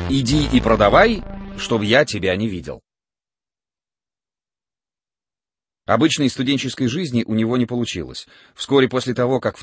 Иди и продавай, чтоб я тебя не видел. Обычной студенческой жизни у него не получилось. Вскоре после того, как в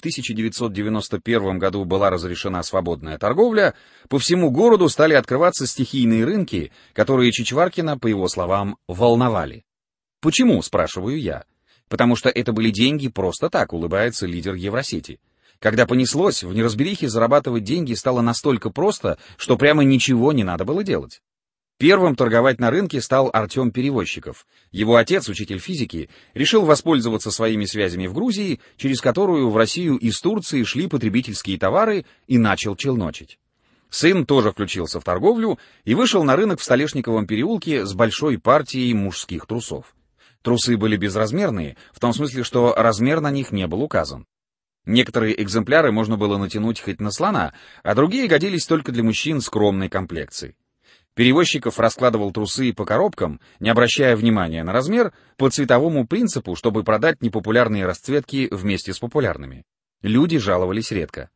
1991 году была разрешена свободная торговля, по всему городу стали открываться стихийные рынки, которые Чичваркина, по его словам, волновали. «Почему?» — спрашиваю я. «Потому что это были деньги просто так», — улыбается лидер Евросети. «Когда понеслось, в неразберихе зарабатывать деньги стало настолько просто, что прямо ничего не надо было делать». Первым торговать на рынке стал Артем Перевозчиков. Его отец, учитель физики, решил воспользоваться своими связями в Грузии, через которую в Россию из Турции шли потребительские товары, и начал челночить. Сын тоже включился в торговлю и вышел на рынок в Столешниковом переулке с большой партией мужских трусов. Трусы были безразмерные, в том смысле, что размер на них не был указан. Некоторые экземпляры можно было натянуть хоть на слона, а другие годились только для мужчин скромной комплекции. Перевозчиков раскладывал трусы по коробкам, не обращая внимания на размер, по цветовому принципу, чтобы продать непопулярные расцветки вместе с популярными. Люди жаловались редко.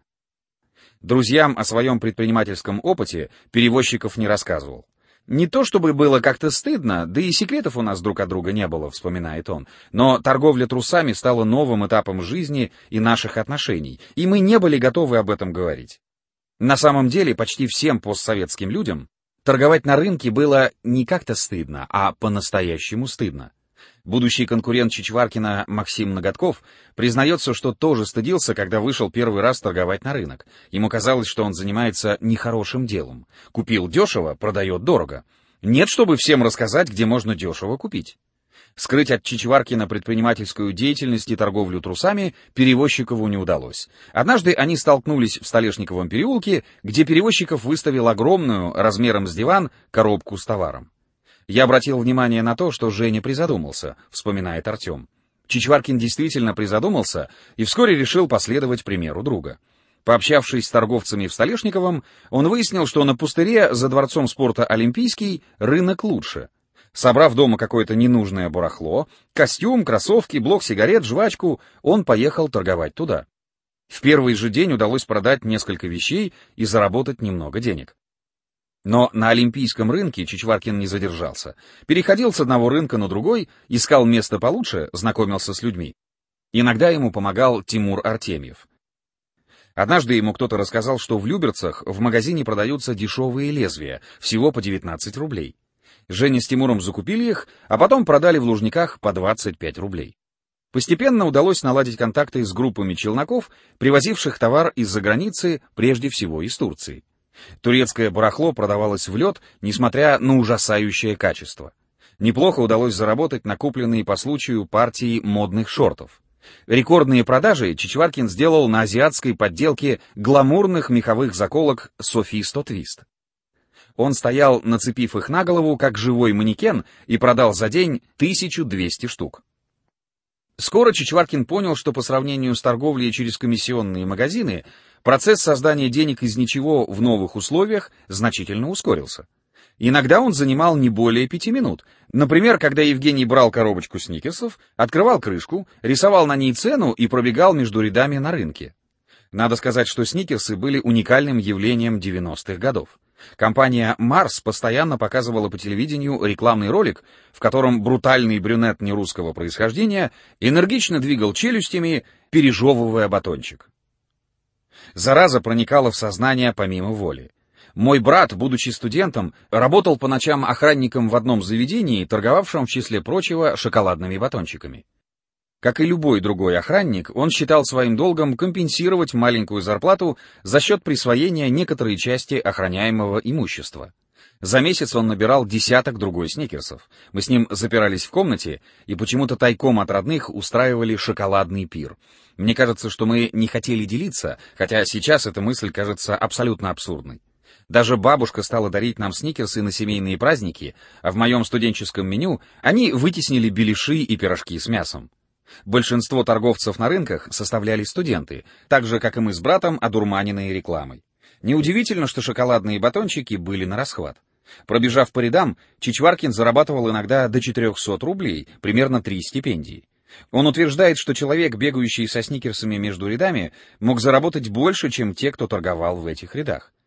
Друзьям о своем предпринимательском опыте Перевозчиков не рассказывал. «Не то чтобы было как-то стыдно, да и секретов у нас друг от друга не было», — вспоминает он, «но торговля трусами стала новым этапом жизни и наших отношений, и мы не были готовы об этом говорить». На самом деле почти всем постсоветским людям торговать на рынке было не как-то стыдно, а по-настоящему стыдно. Будущий конкурент Чичваркина Максим Ноготков признается, что тоже стыдился, когда вышел первый раз торговать на рынок. Ему казалось, что он занимается нехорошим делом. Купил дешево, продает дорого. Нет, чтобы всем рассказать, где можно дешево купить. Скрыть от Чичваркина предпринимательскую деятельность и торговлю трусами Перевозчикову не удалось. Однажды они столкнулись в Столешниковом переулке, где Перевозчиков выставил огромную, размером с диван, коробку с товаром. «Я обратил внимание на то, что Женя призадумался», — вспоминает Артем. Чичваркин действительно призадумался и вскоре решил последовать примеру друга. Пообщавшись с торговцами в Столешниковом, он выяснил, что на пустыре за дворцом спорта «Олимпийский» рынок лучше. Собрав дома какое-то ненужное барахло, костюм, кроссовки, блок сигарет, жвачку, он поехал торговать туда. В первый же день удалось продать несколько вещей и заработать немного денег. Но на Олимпийском рынке Чичваркин не задержался. Переходил с одного рынка на другой, искал место получше, знакомился с людьми. Иногда ему помогал Тимур Артемьев. Однажды ему кто-то рассказал, что в Люберцах в магазине продаются дешевые лезвия, всего по 19 рублей. Женя с Тимуром закупили их, а потом продали в Лужниках по 25 рублей. Постепенно удалось наладить контакты с группами челноков, привозивших товар из-за границы, прежде всего из Турции. Турецкое барахло продавалось в лед, несмотря на ужасающее качество. Неплохо удалось заработать на купленные по случаю партии модных шортов. Рекордные продажи Чичваркин сделал на азиатской подделке гламурных меховых заколок Софи 100 Твист. Он стоял, нацепив их на голову, как живой манекен, и продал за день 1200 штук. Скоро Чичваркин понял, что по сравнению с торговлей через комиссионные магазины, процесс создания денег из ничего в новых условиях значительно ускорился. Иногда он занимал не более 5 минут. Например, когда Евгений брал коробочку сникерсов, открывал крышку, рисовал на ней цену и пробегал между рядами на рынке. Надо сказать, что сникерсы были уникальным явлением 90-х годов. Компания «Марс» постоянно показывала по телевидению рекламный ролик, в котором брутальный брюнет нерусского происхождения энергично двигал челюстями, пережевывая батончик. Зараза проникала в сознание помимо воли. Мой брат, будучи студентом, работал по ночам охранником в одном заведении, торговавшем, в числе прочего, шоколадными батончиками. Как и любой другой охранник, он считал своим долгом компенсировать маленькую зарплату за счет присвоения некоторой части охраняемого имущества. За месяц он набирал десяток другой сникерсов. Мы с ним запирались в комнате и почему-то тайком от родных устраивали шоколадный пир. Мне кажется, что мы не хотели делиться, хотя сейчас эта мысль кажется абсолютно абсурдной. Даже бабушка стала дарить нам сникерсы на семейные праздники, а в моем студенческом меню они вытеснили беляши и пирожки с мясом. Большинство торговцев на рынках составляли студенты, так же, как и мы с братом, одурманенные рекламой. Неудивительно, что шоколадные батончики были на расхват. Пробежав по рядам, Чичваркин зарабатывал иногда до 400 рублей, примерно 3 стипендии. Он утверждает, что человек, бегающий со сникерсами между рядами, мог заработать больше, чем те, кто торговал в этих рядах.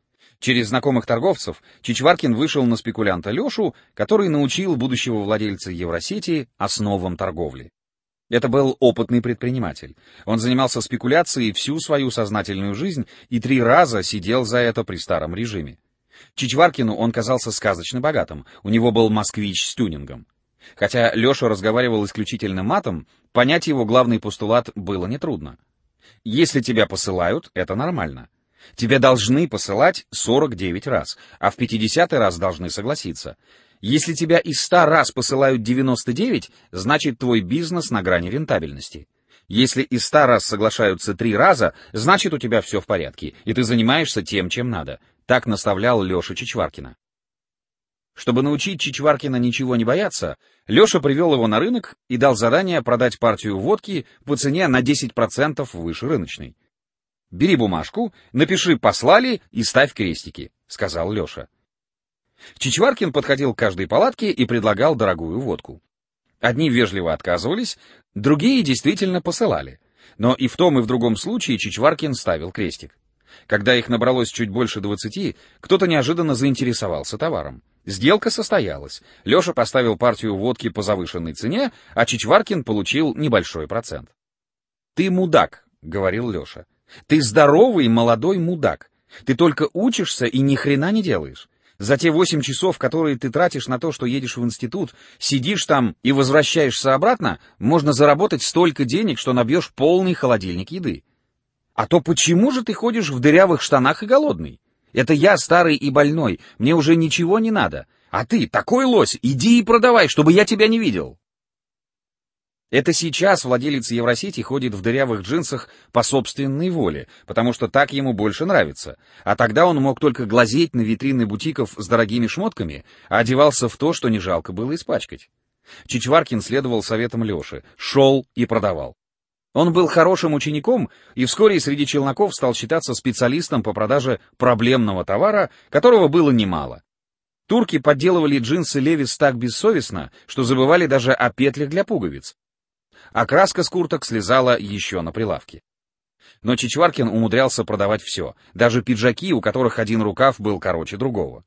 Через знакомых торговцев Чичваркин вышел на спекулянта Лешу, который научил будущего владельца Евросети основам торговли. Это был опытный предприниматель. Он занимался спекуляцией всю свою сознательную жизнь и 3 раза сидел за это при старом режиме. Чичваркину он казался сказочно богатым, у него был москвич с тюнингом. Хотя Леша разговаривал исключительно матом, понять его главный постулат было нетрудно. Если тебя посылают, это нормально. Тебя должны посылать 49 раз, а в 50-й раз должны согласиться. Если тебя из 100 раз посылают 99, значит твой бизнес на грани рентабельности. Если из 100 раз соглашаются 3 раза, значит у тебя все в порядке, и ты занимаешься тем, чем надо. Так наставлял Леша Чичваркина. Чтобы научить Чичваркина ничего не бояться, Леша привел его на рынок и дал задание продать партию водки по цене на 10% выше рыночной. «Бери бумажку, напиши «послали» и ставь крестики», — сказал Леша. Чичваркин подходил к каждой палатке и предлагал дорогую водку. Одни вежливо отказывались, другие действительно посылали. Но и в том, и в другом случае Чичваркин ставил крестик. Когда их набралось чуть больше 20, кто-то неожиданно заинтересовался товаром. Сделка состоялась. Леша поставил партию водки по завышенной цене, а Чичваркин получил небольшой процент. «Ты мудак», — говорил Леша. «Ты здоровый молодой мудак. Ты только учишься и ни хрена не делаешь. За те 8 часов, которые ты тратишь на то, что едешь в институт, сидишь там и возвращаешься обратно, можно заработать столько денег, что набьешь полный холодильник еды. А то почему же ты ходишь в дырявых штанах и голодный? Это я старый и больной, мне уже ничего не надо. А ты, такой лось, иди и продавай, чтобы я тебя не видел». Это сейчас владелец Евросети ходит в дырявых джинсах по собственной воле, потому что так ему больше нравится. А тогда он мог только глазеть на витрины бутиков с дорогими шмотками, а одевался в то, что не жалко было испачкать. Чичваркин следовал советам Леши, шел и продавал. Он был хорошим учеником и вскоре среди челноков стал считаться специалистом по продаже проблемного товара, которого было немало. Турки подделывали джинсы Левис так бессовестно, что забывали даже о петлях для пуговиц. А краска с курток слезала еще на прилавке. Но Чичваркин умудрялся продавать все, даже пиджаки, у которых один рукав был короче другого.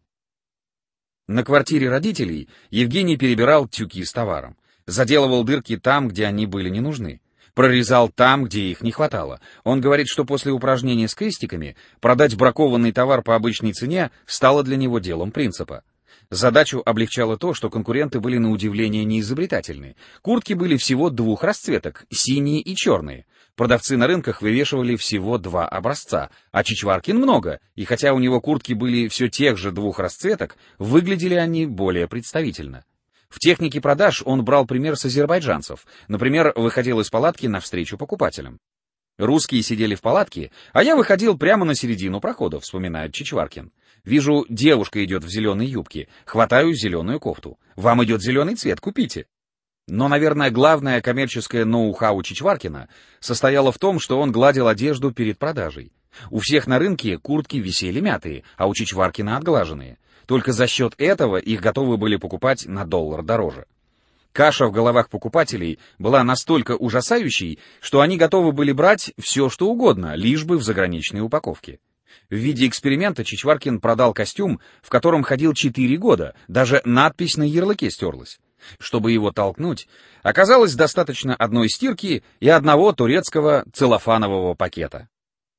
На квартире родителей Евгений перебирал тюки с товаром, заделывал дырки там, где они были не нужны, прорезал там, где их не хватало. Он говорит, что после упражнения с крестиками продать бракованный товар по обычной цене стало для него делом принципа. Задачу облегчало то, что конкуренты были на удивление неизобретательны. Куртки были всего 2 расцветок, синие и черные. Продавцы на рынках вывешивали всего 2 образца, а Чичваркин много, и хотя у него куртки были все тех же 2 расцветок, выглядели они более представительно. В технике продаж он брал пример с азербайджанцев, например, выходил из палатки навстречу покупателям. Русские сидели в палатке, а я выходил прямо на середину прохода, вспоминает Чичваркин. Вижу, девушка идет в зеленой юбке, хватаю зеленую кофту. Вам идет зеленый цвет, купите. Но, наверное, главное коммерческое ноу-хау Чичваркина состояло в том, что он гладил одежду перед продажей. У всех на рынке куртки висели мятые, а у Чичваркина отглаженные. Только за счет этого их готовы были покупать на $1 дороже. Каша в головах покупателей была настолько ужасающей, что они готовы были брать все, что угодно, лишь бы в заграничной упаковке. В виде эксперимента Чичваркин продал костюм, в котором ходил 4 года, даже надпись на ярлыке стерлась. Чтобы его толкнуть, оказалось достаточно одной стирки и одного турецкого целлофанового пакета.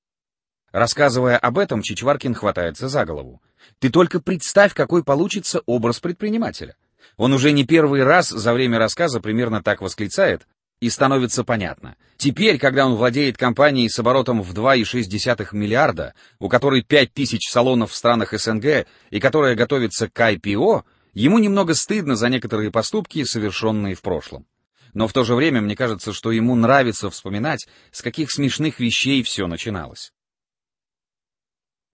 Рассказывая об этом, Чичваркин хватается за голову. Ты только представь, какой получится образ предпринимателя. Он уже не первый раз за время рассказа примерно так восклицает, и становится понятно. Теперь, когда он владеет компанией с оборотом в 2,6 миллиарда, у которой 5000 салонов в странах СНГ и которая готовится к IPO, ему немного стыдно за некоторые поступки, совершенные в прошлом. Но в то же время мне кажется, что ему нравится вспоминать, с каких смешных вещей все начиналось.